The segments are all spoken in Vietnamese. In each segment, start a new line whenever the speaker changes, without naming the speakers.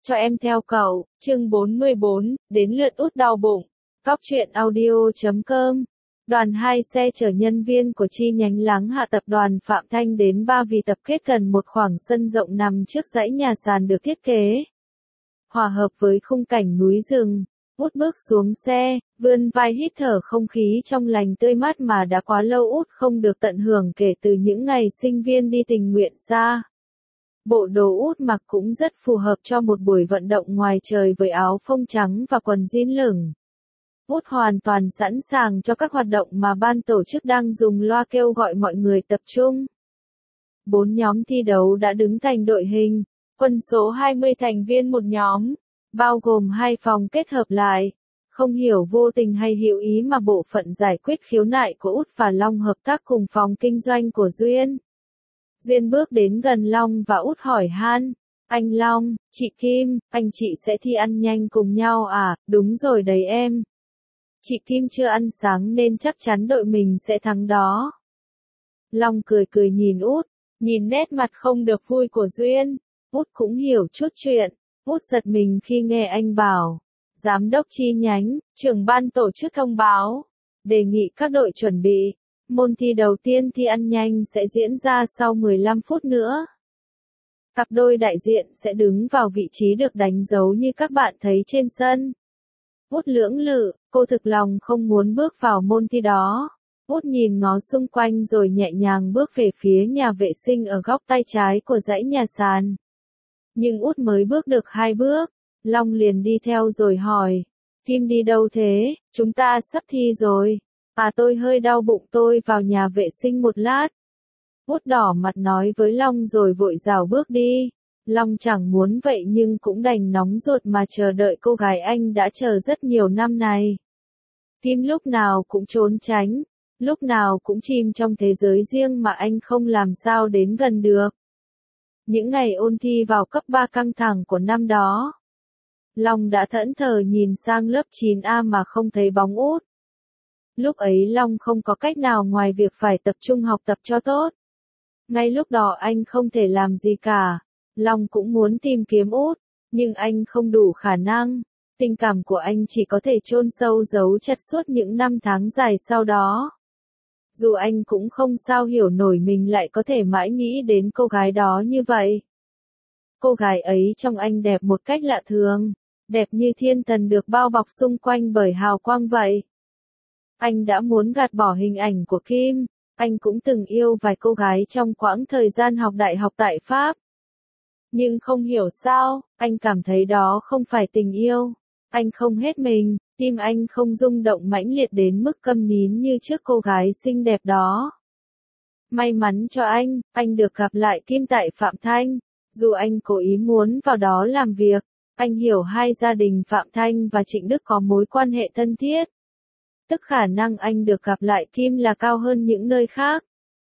Cho em theo cậu, chương 44, đến lượt út đau bụng. Góc truyện audio.com. Đoàn 2 xe chở nhân viên của chi nhánh Láng Hạ tập đoàn Phạm Thanh đến Ba Vì tập kết gần một khoảng sân rộng nằm trước dãy nhà sàn được thiết kế hòa hợp với khung cảnh núi rừng. Út bước xuống xe, vươn vai hít thở không khí trong lành tươi mát mà đã quá lâu Út không được tận hưởng kể từ những ngày sinh viên đi tình nguyện xa. Bộ đồ Út mặc cũng rất phù hợp cho một buổi vận động ngoài trời với áo phông trắng và quần jean lửng. Út hoàn toàn sẵn sàng cho các hoạt động mà ban tổ chức đang dùng loa kêu gọi mọi người tập trung. 4 nhóm thi đấu đã đứng thành đội hình, quân số 20 thành viên một nhóm, bao gồm 2 phòng kết hợp lại. Không hiểu vô tình hay hữu ý mà bộ phận giải quyết khiếu nại của Út và Long hợp tác cùng phòng kinh doanh của Duyên. Duyên bước đến gần Long và Út hỏi han, anh Long, chị Kim, anh chị sẽ thi ăn nhanh cùng nhau à? Đúng rồi đấy em. Chị Kim chưa ăn sáng nên chắc chắn đội mình sẽ thắng đó. Long cười cười nhìn Út, nhìn nét mặt không được vui của Duyên. Út cũng hiểu chút chuyện. Út giật mình khi nghe anh bảo, giám đốc chi nhánh, trưởng ban tổ chức thông báo, đề nghị các đội chuẩn bị. Môn thi đầu tiên thi ăn nhanh sẽ diễn ra sau 15 phút nữa. Cặp đôi đại diện sẽ đứng vào vị trí được đánh dấu như các bạn thấy trên sân. Út lưỡng lự, cô thực lòng không muốn bước vào môn thi đó. Út nhìn ngó xung quanh rồi nhẹ nhàng bước về phía nhà vệ sinh ở góc tay trái của dãy nhà sàn. Nhưng Út mới bước được 2 bước, Long liền đi theo rồi hỏi, Kim đi đâu thế, chúng ta sắp thi rồi. À tôi hơi đau bụng tôi vào nhà vệ sinh một lát. Út đỏ mặt nói với Long rồi vội rảo bước đi. Long chẳng muốn vậy nhưng cũng đành nóng ruột mà chờ đợi cô gái anh đã chờ rất nhiều năm này. Kim lúc nào cũng trốn tránh, lúc nào cũng chìm trong thế giới riêng mà anh không làm sao đến gần được. Những ngày ôn thi vào cấp 3 căng thẳng của năm đó, Long đã thẫn thờ nhìn sang lớp 9A mà không thấy bóng Út. Lúc ấy Long không có cách nào ngoài việc phải tập trung học tập cho tốt. Ngay lúc đó anh không thể làm gì cả. Long cũng muốn tìm kiếm Út, nhưng anh không đủ khả năng. Tình cảm của anh chỉ có thể chôn sâu giấu chặt suốt những năm tháng dài sau đó. Dù anh cũng không sao hiểu nổi mình lại có thể mãi nghĩ đến cô gái đó như vậy. Cô gái ấy trong anh đẹp một cách lạ thường, đẹp như thiên thần được bao bọc xung quanh bởi hào quang vậy. Anh đã muốn gạt bỏ hình ảnh của Kim, anh cũng từng yêu vài cô gái trong quãng thời gian học đại học tại Pháp. Nhưng không hiểu sao, anh cảm thấy đó không phải tình yêu. Anh không hết mình, tim anh không rung động mãnh liệt đến mức câm nín như trước cô gái xinh đẹp đó. May mắn cho anh được gặp lại Kim tại Phạm Thanh. Dù anh cố ý muốn vào đó làm việc, anh hiểu hai gia đình Phạm Thanh và Trịnh Đức có mối quan hệ thân thiết. Tức khả năng anh được gặp lại Kim là cao hơn những nơi khác.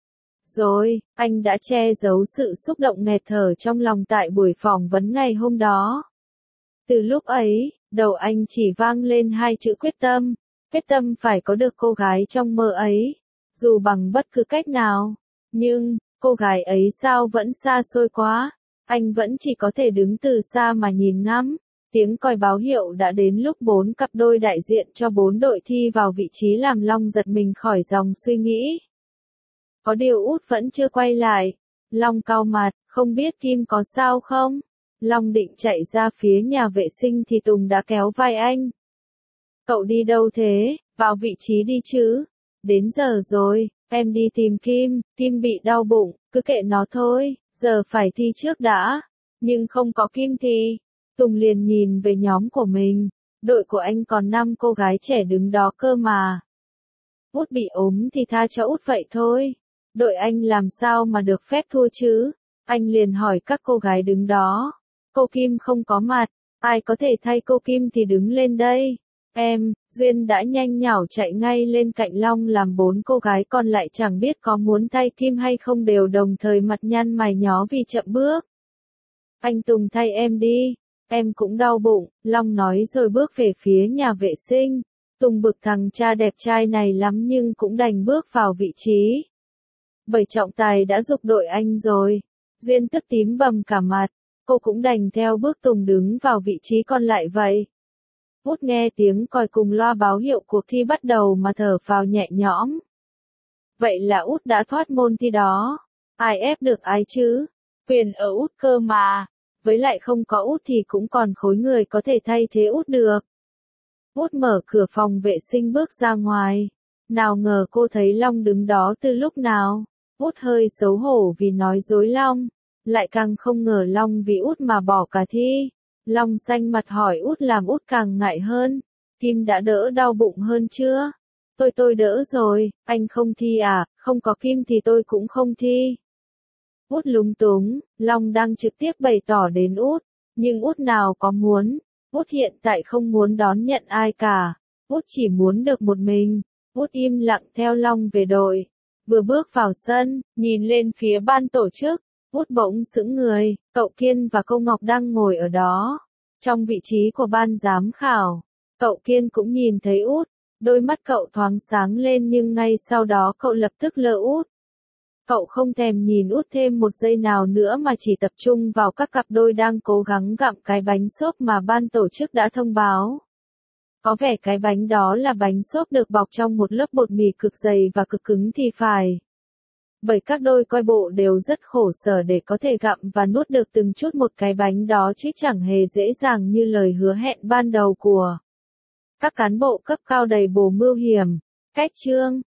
Rồi, anh đã che giấu sự xúc động nghẹt thở trong lòng tại buổi phỏng vấn ngày hôm đó. Từ lúc ấy, đầu anh chỉ vang lên 2 chữ quyết tâm phải có được cô gái trong mơ ấy, dù bằng bất cứ cách nào. Nhưng, cô gái ấy sao vẫn xa xôi quá, anh vẫn chỉ có thể đứng từ xa mà nhìn ngắm. Tiếng còi báo hiệu đã đến lúc 4 cặp đôi đại diện cho 4 đội thi vào vị trí làm Long giật mình khỏi dòng suy nghĩ. Có điều Út vẫn chưa quay lại. Long cau mặt, không biết Kim có sao không? Long định chạy ra phía nhà vệ sinh thì Tùng đã kéo vai anh. Cậu đi đâu thế? Vào vị trí đi chứ. Đến giờ rồi, em đi tìm Kim, Kim bị đau bụng, cứ kệ nó thôi, giờ phải thi trước đã. Nhưng không có Kim thì... Tùng liền nhìn về nhóm của mình, đội của anh còn 5 cô gái trẻ đứng đó cơ mà. Út bị ốm thì tha cho Út vậy thôi. Đội anh làm sao mà được phép thua chứ? Anh liền hỏi các cô gái đứng đó. Cô Kim không có mặt, ai có thể thay cô Kim thì đứng lên đây. Em, Duyên đã nhanh nhảu chạy ngay lên cạnh Long làm 4 cô gái còn lại chẳng biết có muốn thay Kim hay không đều đồng thời mặt nhăn mày nhó vì chậm bước. Anh Tùng thay em đi. Em cũng đau bụng, Long nói rồi bước về phía nhà vệ sinh. Tùng bực thằng cha đẹp trai này lắm nhưng cũng đành bước vào vị trí. Bởi trọng tài đã giục đội anh rồi. Duyên tức tím bầm cả mặt. cô cũng đành theo bước Tùng đứng vào vị trí còn lại vậy. Út nghe tiếng còi cùng loa báo hiệu cuộc thi bắt đầu mà thở phào nhẹ nhõm. Vậy là Út đã thoát môn thi đó. Ai ép được ai chứ? Quyền ở Út cơ mà. Với lại không có Út thì cũng còn khối người có thể thay thế Út được. Út mở cửa phòng vệ sinh bước ra ngoài. Nào ngờ cô thấy Long đứng đó từ lúc nào. Út hơi xấu hổ vì nói dối Long. Lại càng không ngờ Long vì Út mà bỏ cả thi. Long xanh mặt hỏi Út làm Út càng ngại hơn. Kim đã đỡ đau bụng hơn chưa? Tôi đỡ rồi, anh không thi à, không có Kim thì tôi cũng không thi. Út lúng túng, Long đang trực tiếp bày tỏ đến Út, nhưng Út nào có muốn. Út hiện tại không muốn đón nhận ai cả, Út chỉ muốn được một mình. Út im lặng theo Long về đội. Vừa bước vào sân, nhìn lên phía ban tổ chức, Út bỗng sững người, cậu Kiên và cô Ngọc đang ngồi ở đó, trong vị trí của ban giám khảo. Cậu Kiên cũng nhìn thấy Út, đôi mắt cậu thoáng sáng lên nhưng ngay sau đó cậu lập tức lơ Út. Cậu không thèm nhìn Út thêm một giây nào nữa mà chỉ tập trung vào các cặp đôi đang cố gắng gặm cái bánh xốp mà ban tổ chức đã thông báo. Có vẻ cái bánh đó là bánh xốp được bọc trong một lớp bột mì cực dày và cực cứng thì phải. Bởi các đôi coi bộ đều rất khổ sở để có thể gặm và nuốt được từng chút một cái bánh đó chứ chẳng hề dễ dàng như lời hứa hẹn ban đầu của các cán bộ cấp cao đầy bồ mưu hiểm. Cách chương